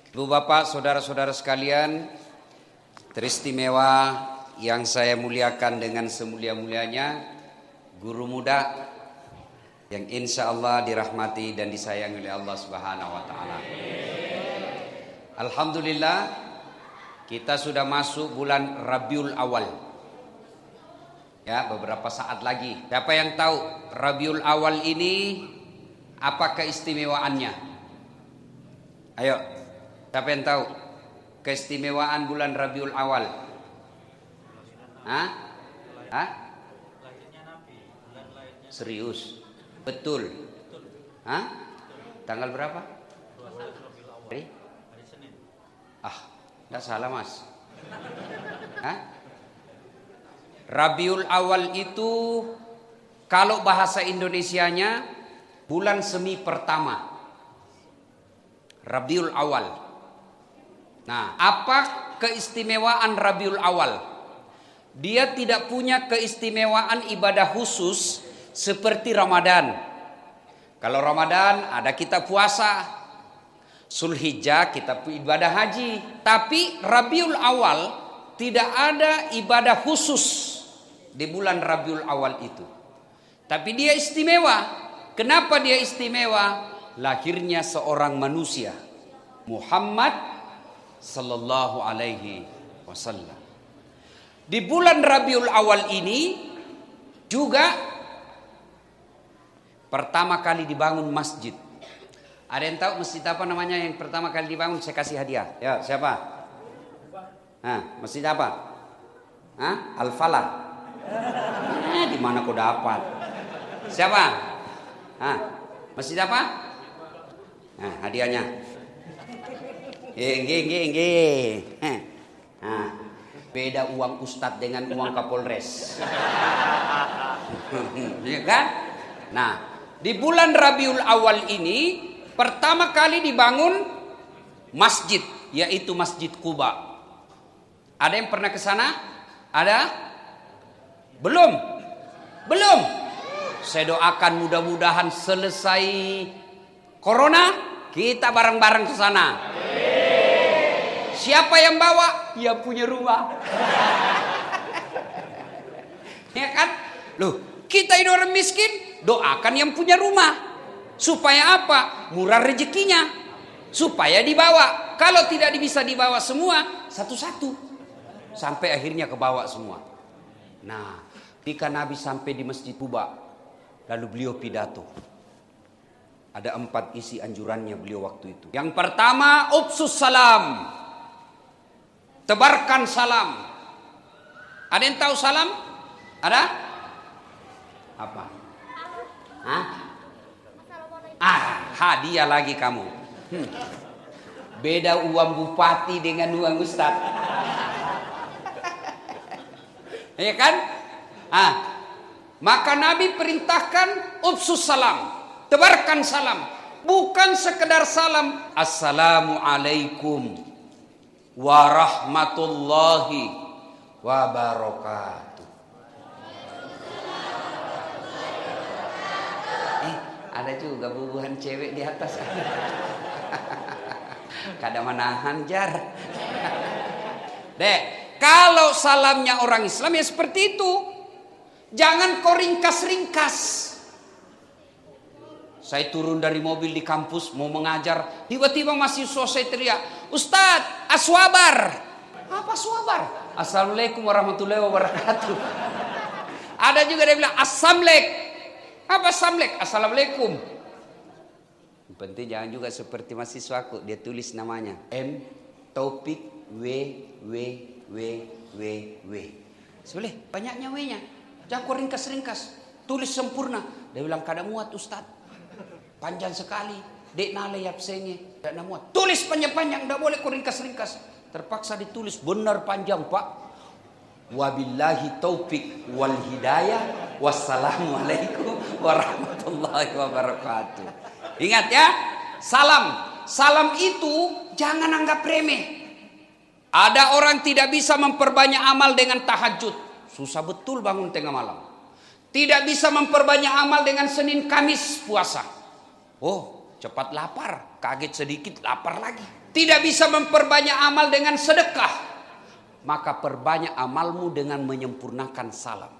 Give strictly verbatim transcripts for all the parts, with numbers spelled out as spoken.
Ibu bapak, saudara-saudara sekalian, teristimewa yang saya muliakan dengan semulia-mulianya, guru muda yang insya Allah dirahmati dan disayangi oleh Allah Subhanahu wa Ta'ala. Alhamdulillah, kita sudah masuk bulan Rabiul Awal. Ya, beberapa saat lagi. Siapa yang tahu Rabiul Awal ini apa keistimewaannya? Ayo, siapa yang tahu keistimewaan bulan Rabiul Awal? Hah? Hah? Serius? Betul? Hah? Tanggal berapa? Hari? Ah, tidak salah mas. Hah? Rabiul Awal itu kalau bahasa Indonesianya bulan semi pertama. Rabiul Awal. Nah, apa keistimewaan Rabiul Awal? Dia tidak punya keistimewaan ibadah khusus seperti Ramadan. Kalau Ramadan ada kita puasa, Zulhijjah kita ibadah haji. Tapi Rabiul Awal tidak ada ibadah khusus di bulan Rabiul Awal itu. Tapi dia istimewa. Kenapa dia istimewa? Lahirnya seorang manusia, Muhammad sallallahu alaihi wasallam. Di bulan Rabiul Awal ini juga pertama kali dibangun masjid. Ada yang tahu masjid apa namanya yang pertama kali dibangun? Saya kasih hadiah. Ya, siapa? Nah, masjid apa? Hah? Al-Falah. Eh, di mana kau dapat? Siapa? Hah? Masjid apa? Nah, hadiahnya. Enggak, enggak, enggak. Nah, beda uang ustadz dengan uang Kapolres. Ya kan? Nah, di bulan Rabiul Awal ini pertama kali dibangun masjid, yaitu Masjid Quba. Ada yang pernah ke sana? Ada? Belum? Belum? Saya doakan mudah-mudahan selesai corona kita bareng-bareng ke sana. Siapa yang bawa? Dia punya rumah. Ya kan? Loh, kita ini orang miskin, doakan yang punya rumah. Supaya apa? Murah rezekinya. Supaya dibawa. Kalau tidak bisa dibawa semua, satu-satu. Sampai akhirnya kebawa semua. Nah, ketika Nabi sampai di Masjid Quba, lalu beliau pidato. Ada empat isi anjurannya beliau waktu itu. Yang pertama, upsus salam. Tebarkan salam. Ada yang tahu salam? Ada? Apa? Hah? Ah, hadiah lagi kamu. Hmm. Beda uang bupati dengan uang ustaz. Ya kan? Ah. Maka Nabi perintahkan upsus salam. Tebarkan salam. Bukan sekedar salam. Assalamualaikum warahmatullahi wabarakatuh. Eh, ada juga bubuhan cewek di atas. Kada menahan jar. Dek, kalau salamnya orang Islam ya seperti itu. Jangan kau ringkas-ringkas. Saya turun dari mobil di kampus mau mengajar, tiba-tiba mahasiswa saya teriak, Ustadz, aswabar. Apa aswabar? Assalamualaikum warahmatullahi wabarakatuh. Ada juga dia bilang assamlek. Apa assamlek? Assalamualaikum. Penting jangan juga seperti mahasiswaku, dia tulis namanya M Taufik W W W W W. Boleh banyaknya W-nya. Jangan kau ringkas-ringkas. Tulis sempurna. Dia bilang kada muat Ustadz. Panjang sekali. Dek nale yapsenge. Tidak muat. Tulis panjang-panjang. Tidak boleh kau ringkas-ringkas. Terpaksa ditulis. Benar panjang pak. Wabillahi taufik wal hidayah. Wassalamualaikum warahmatullahi wabarakatuh. Ingat ya. Salam. Salam itu jangan anggap remeh. Ada orang tidak bisa memperbanyak amal dengan tahajud. Susah betul bangun tengah malam. Tidak bisa memperbanyak amal dengan Senin Kamis puasa. Oh, cepat lapar, kaget sedikit lapar lagi. Tidak bisa memperbanyak amal dengan sedekah, maka perbanyak amalmu dengan menyempurnakan salam.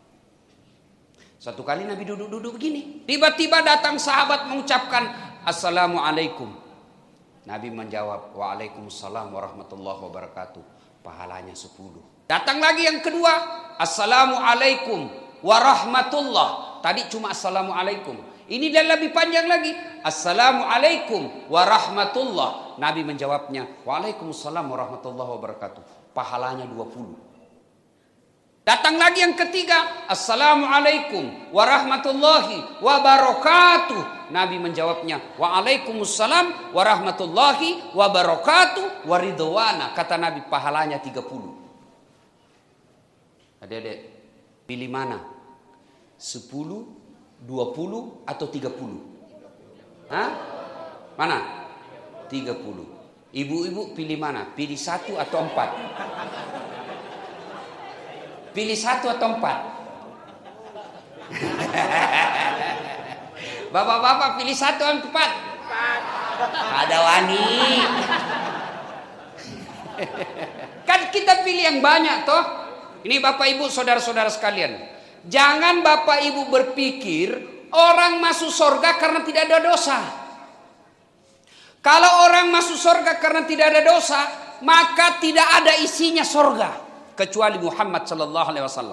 Satu kali Nabi duduk-duduk begini, tiba-tiba datang sahabat mengucapkan Assalamualaikum. Nabi menjawab, Waalaikumsalam warahmatullahi wabarakatuh. Pahalanya sepuluh. Datang lagi yang kedua, Assalamualaikum warahmatullah. Tadi cuma Assalamualaikum. Ini dan lebih panjang lagi. Assalamualaikum warahmatullah. Nabi menjawabnya, Waalaikumsalam warahmatullahi wabarakatuh. Pahalanya dua puluh. Datang lagi yang ketiga, Assalamualaikum warahmatullahi wabarakatuh. Nabi menjawabnya, Waalaikumsalam warahmatullahi wabarakatuh waridwana. Kata Nabi, pahalanya tiga puluh. Adik-adik, pilih mana? sepuluh, dua puluh atau tiga puluh? Hah? Mana? tiga puluh. Ibu-ibu pilih mana? Pilih satu atau empat? Pilih satu atau empat? Bapak-bapak pilih satu atau empat? Ada wani. Kan kita pilih yang banyak toh. Ini bapak ibu saudara-saudara sekalian. Jangan bapak ibu berpikir orang masuk surga karena tidak ada dosa. Kalau orang masuk surga karena tidak ada dosa, maka tidak ada isinya surga. Kecuali Muhammad sallallahu alaihi wasallam.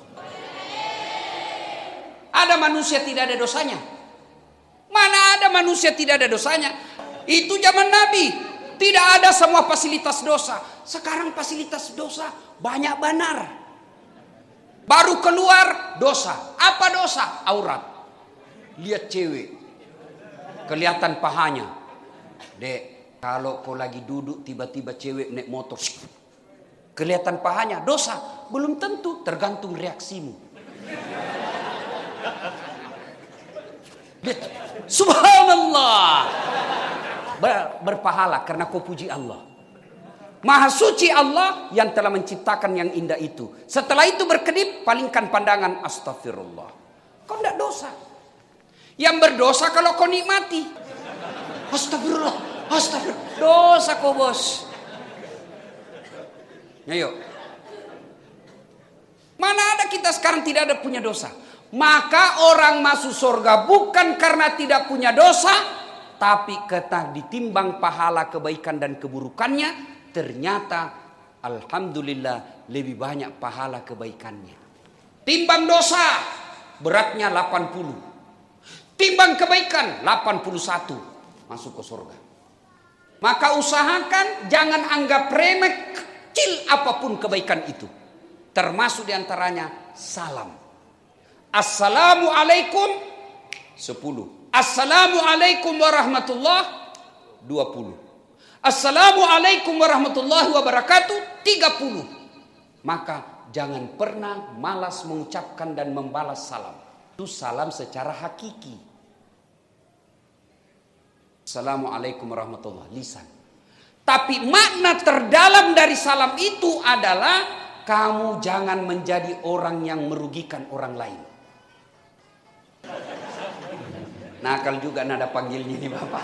Ada manusia tidak ada dosanya? Mana ada manusia tidak ada dosanya? Itu zaman Nabi. Tidak ada semua fasilitas dosa. Sekarang fasilitas dosa banyak benar. Baru keluar dosa. Apa dosa? Aurat. Lihat cewek. Kelihatan pahanya. Dek, kalau kau lagi duduk tiba-tiba cewek naik motor. Kelihatan pahanya, dosa. Belum tentu, tergantung reaksimu. Subhanallah. Ber, berpahala karena kau puji Allah. Maha suci Allah yang telah menciptakan yang indah itu. Setelah itu berkedip, palingkan pandangan, astagfirullah. Kau tidak dosa. Yang berdosa kalau kau nikmati. Astagfirullah, astagfirullah. Dosa kau bos. Ayo. Mana ada kita sekarang tidak ada punya dosa. Maka orang masuk surga bukan karena tidak punya dosa, tapi ketika ditimbang pahala kebaikan dan keburukannya, ternyata alhamdulillah lebih banyak pahala kebaikannya. Timbang dosa beratnya delapan puluh. Timbang kebaikan delapan puluh satu, masuk ke surga. Maka usahakan jangan anggap remeh kecil apapun kebaikan itu. Termasuk diantaranya salam. Assalamualaikum sepuluh. Assalamualaikum warahmatullah dua puluh. Assalamualaikum warahmatullahi wabarakatuh tiga puluh. Maka jangan pernah malas mengucapkan dan membalas salam. Itu salam secara hakiki. Assalamualaikum warahmatullahi lisan. Tapi makna terdalam dari salam itu adalah kamu jangan menjadi orang yang merugikan orang lain. Nakal juga nada panggilnya nih Bapak.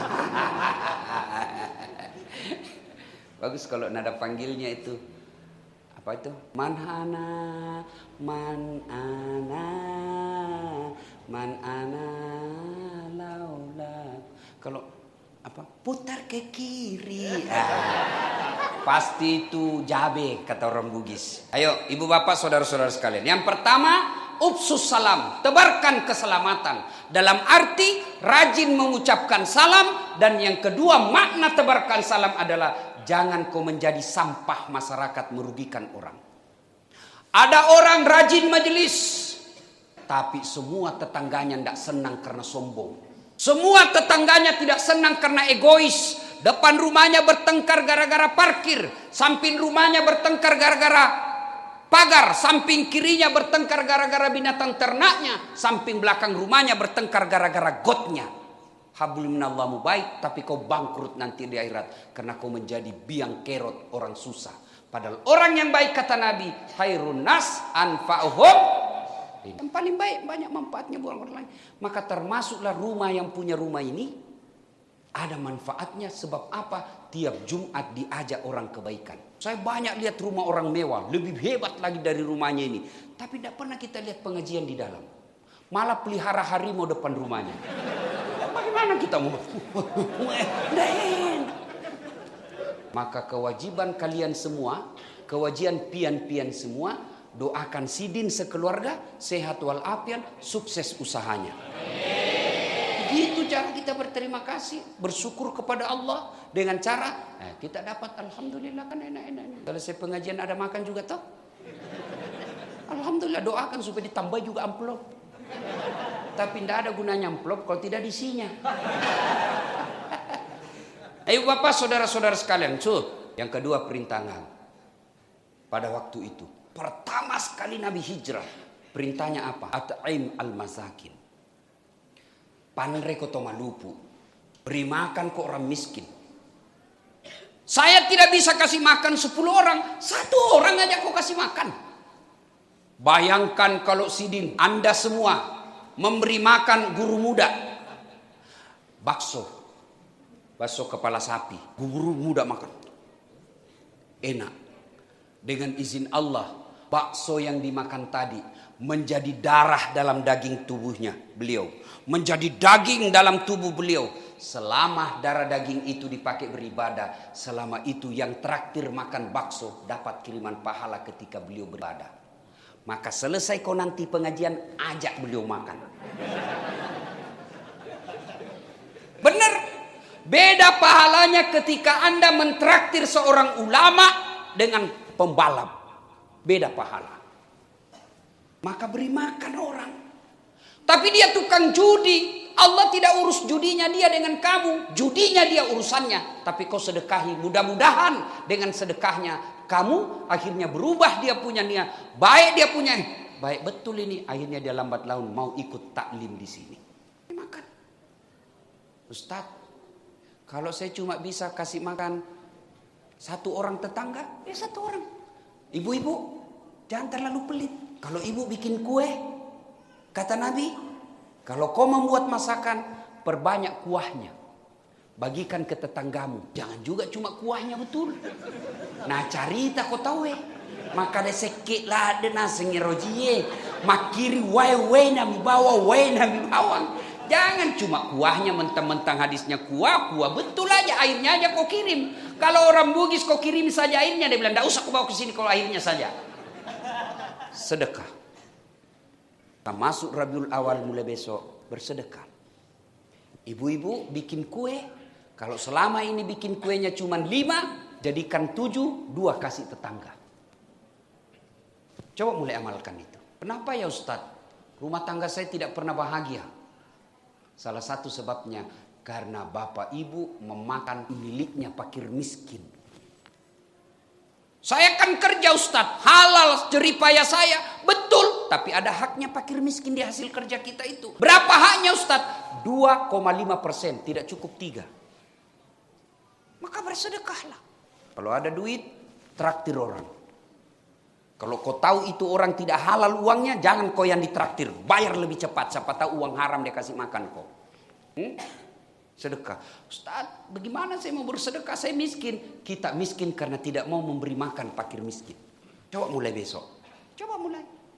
Bagus kalau nada panggilnya itu. Apa itu? Manhana, man ana, man ana laula. Kalau apa? Putar ke kiri. Ah, pasti itu jabe kata orang Bugis. Ayo ibu bapak saudara-saudara sekalian. Yang pertama, upsus salam, tebarkan keselamatan. Dalam arti rajin mengucapkan salam. Dan yang kedua makna tebarkan salam adalah jangan kau menjadi sampah masyarakat merugikan orang. Ada orang rajin majelis, tapi semua tetangganya tidak senang karena sombong. Semua tetangganya tidak senang karena egois. Depan rumahnya bertengkar gara-gara parkir. Samping rumahnya bertengkar gara-gara pagar. Samping kirinya bertengkar gara-gara binatang ternaknya. Samping belakang rumahnya bertengkar gara-gara gotnya. Hablum minallahi baik, tapi kau bangkrut nanti di akhirat karena kau menjadi biang kerot orang susah. Padahal orang yang baik kata Nabi, khairun nas anfa'uhum. Yang paling baik banyak manfaatnya buat orang lain. Maka termasuklah rumah yang punya rumah ini Ada manfaatnya sebab apa? Tiap Jumat diajak orang kebaikan. Saya banyak lihat rumah orang mewah, lebih hebat lagi dari rumahnya ini. Tapi tidak pernah kita lihat pengajian di dalam. Malah pelihara harimau depan rumahnya. Bagaimana kita mau? Maka kewajiban kalian semua, kewajiban pian-pian semua, doakan Sidin sekeluarga, sehat walafiat, sukses usahanya. Itu cara kita berterima kasih, bersyukur kepada Allah dengan cara eh, kita dapat alhamdulillah kan enak-enak. Selesai pengajian ada makan juga toh. Alhamdulillah, doakan supaya ditambah juga amplop. Tapi tidak ada gunanya amplop kalau tidak isinya. Ayo Bapak, saudara-saudara sekalian, so, yang kedua perintangan. Pada waktu itu, pertama sekali Nabi hijrah, perintahnya apa? At'im al-masakin. Panre koto malupu, beri makan ke orang miskin. Saya tidak bisa kasih makan sepuluh orang, satu orang aja kau kasih makan. Bayangkan kalau Sidin, Anda semua memberi makan guru muda, bakso, bakso kepala sapi, guru muda makan, enak. Dengan izin Allah, bakso yang dimakan tadi menjadi darah dalam daging tubuhnya beliau, menjadi daging dalam tubuh beliau. Selama darah daging itu dipakai beribadah, selama itu yang traktir makan bakso dapat kiriman pahala ketika beliau beribadah. Maka selesai kau nanti pengajian, ajak beliau makan. Benar, beda pahalanya ketika Anda mentraktir seorang ulama dengan pembalap, beda pahala. Maka beri makan orang. Tapi dia tukang judi, Allah tidak urus judinya dia dengan kamu, judinya dia urusannya. Tapi kau sedekahi, mudah-mudahan dengan sedekahnya kamu akhirnya berubah dia punya niat. Baik dia punya, baik betul ini. Akhirnya dia lambat laun mau ikut taklim di sini. Makan. Ustaz, kalau saya cuma bisa kasih makan satu orang tetangga, ya satu orang. Ibu-ibu, jangan terlalu pelit. Kalau ibu bikin kue, kata Nabi, kalau kau membuat masakan, perbanyak kuahnya. Bagikan ke tetanggamu. Jangan juga cuma kuahnya betul. Nah carita kau tahu eh. Maka ada sekit lah ada nasi ngerojie. Makiri wae wae nami bawa wae nami bawang. Jangan cuma kuahnya mentang-mentang hadisnya kuah, kuah betul aja airnya aja kau kirim. Kalau orang Bugis kau kirim saja airnya, dia bilang tidak usah kau bawa ke sini kalau airnya saja. Sedekah. Kita masuk Rabiul Awal mulai besok bersedekah. Ibu-ibu bikin kue. Kalau selama ini bikin kuenya cuma lima, jadikan tujuh, dua kasih tetangga. Coba mulai amalkan itu. Kenapa ya Ustadz? Rumah tangga saya tidak pernah bahagia. Salah satu sebabnya karena bapak ibu memakan miliknya fakir miskin. Saya kan kerja Ustadz, halal jeripaya saya, betul. Tapi ada haknya fakir miskin di hasil kerja kita itu. Berapa haknya Ustadz? dua koma lima persen, tidak cukup tiga. Maka bersedekahlah. Kalau ada duit, traktir orang. Kalau kau tahu itu orang tidak halal uangnya, jangan kau yang ditraktir. Bayar lebih cepat, siapa tahu uang haram dia kasih makan kau. Hmm? Sedekah. Ustaz, bagaimana saya mau bersedekah? Saya miskin. Kita miskin karena tidak mau memberi makan fakir miskin. Coba mulai besok. Coba mulai.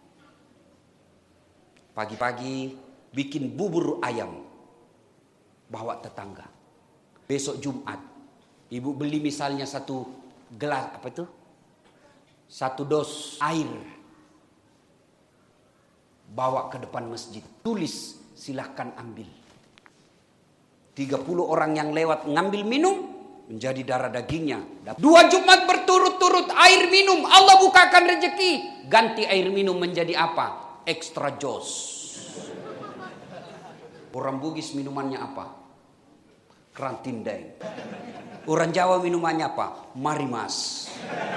Pagi-pagi bikin bubur ayam. Bawa tetangga. Besok Jumat. Ibu beli misalnya satu gelas, apa itu? Satu dos air. Bawa ke depan masjid. Tulis, silahkan ambil. tiga puluh orang yang lewat ngambil minum, menjadi darah dagingnya. Dua Jumat berturut-turut air minum, Allah bukakan rezeki. Ganti air minum menjadi apa? Extra jos. Orang Bugis minumannya apa? Krantindeng. Orang Jawa minumannya apa? Marimas.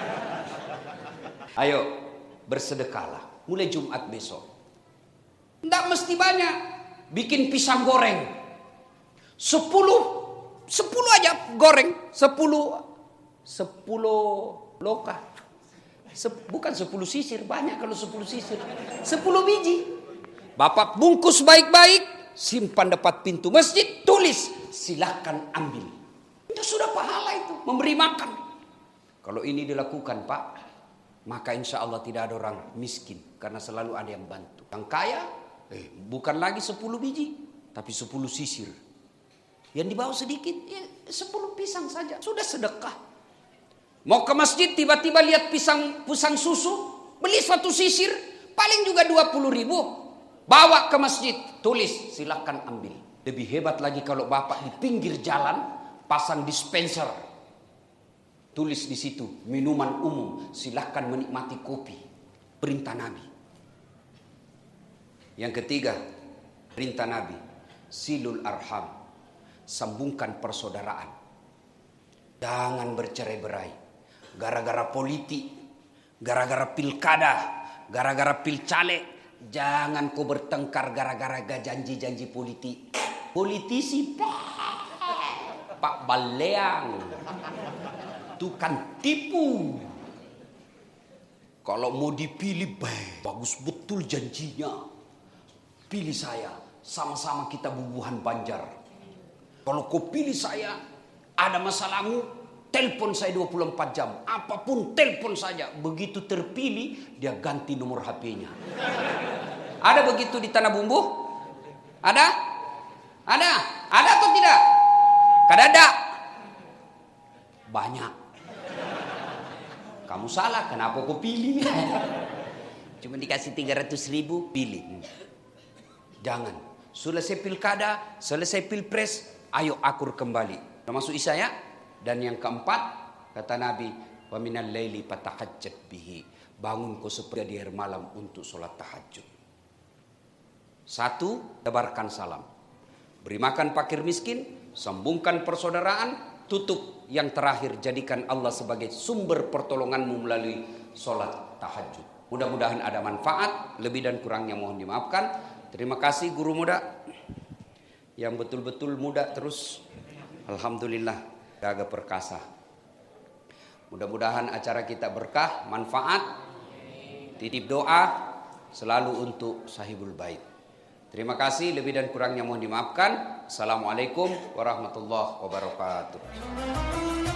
Ayo bersedekahlah. Mulai Jumat besok. Tidak mesti banyak. Bikin pisang goreng. Sepuluh, sepuluh aja goreng, sepuluh, sepuluh loka, Sep, bukan sepuluh sisir, banyak kalau sepuluh sisir, sepuluh biji. Bapak bungkus baik-baik, simpan depan pintu masjid, tulis silakan ambil. Itu sudah pahala itu, memberi makan. Kalau ini dilakukan Pak, maka insya Allah tidak ada orang miskin, karena selalu ada yang bantu. Yang kaya, eh, bukan lagi sepuluh biji, tapi sepuluh sisir. Yang dibawa sedikit, ya sepuluh pisang saja, sudah sedekah. Mau ke masjid, tiba-tiba lihat pisang pisang susu, beli satu sisir, paling juga dua puluh ribu. Bawa ke masjid, tulis silakan ambil. Lebih hebat lagi kalau bapak di pinggir jalan pasang dispenser. Tulis di situ, minuman umum, silahkan menikmati kopi. Perintah Nabi. Yang ketiga, perintah Nabi, silul arham, sambungkan persaudaraan. Jangan bercerai-berai. Gara-gara politik, gara-gara pilkada, gara-gara pilcaleg, jangan kau bertengkar gara-gara janji-janji politik. Politisi, Pak Baleang. Itu kan tipu. Kalau mau dipilih, bagus betul janjinya. Pilih saya, sama-sama kita bubuhan Banjar. Kalau kau pilih saya, ada masalahmu, telepon saya dua puluh empat jam. Apapun telepon saja. Begitu terpilih, dia ganti nomor H P-nya. Ada begitu di Tanah Bumbu? Ada? Ada? Ada atau tidak? Kadada. Banyak. Kamu salah, kenapa kau pilih? Cuma dikasih tiga ratus ribu, pilih. Jangan. Selesai pilkada, selesai pilpres, ayo akur kembali. Termasuk Isya ya. Dan yang keempat, kata Nabi, wa minal laili fatahajjat bihi. Bangun kau seperti di akhir malam untuk sholat tahajud. Satu, tebarkan salam. Beri makan fakir miskin, sambungkan persaudaraan, tutup. Yang terakhir, jadikan Allah sebagai sumber pertolonganmu melalui sholat tahajud. Mudah-mudahan ada manfaat, lebih dan kurangnya mohon dimaafkan. Terima kasih guru muda, yang betul-betul muda terus. Alhamdulillah, jaga perkasa. Mudah-mudahan acara kita berkah, manfaat. Titip doa selalu untuk sahibul bait. Terima kasih, lebih dan kurangnya mohon dimaafkan. Assalamualaikum warahmatullahi wabarakatuh.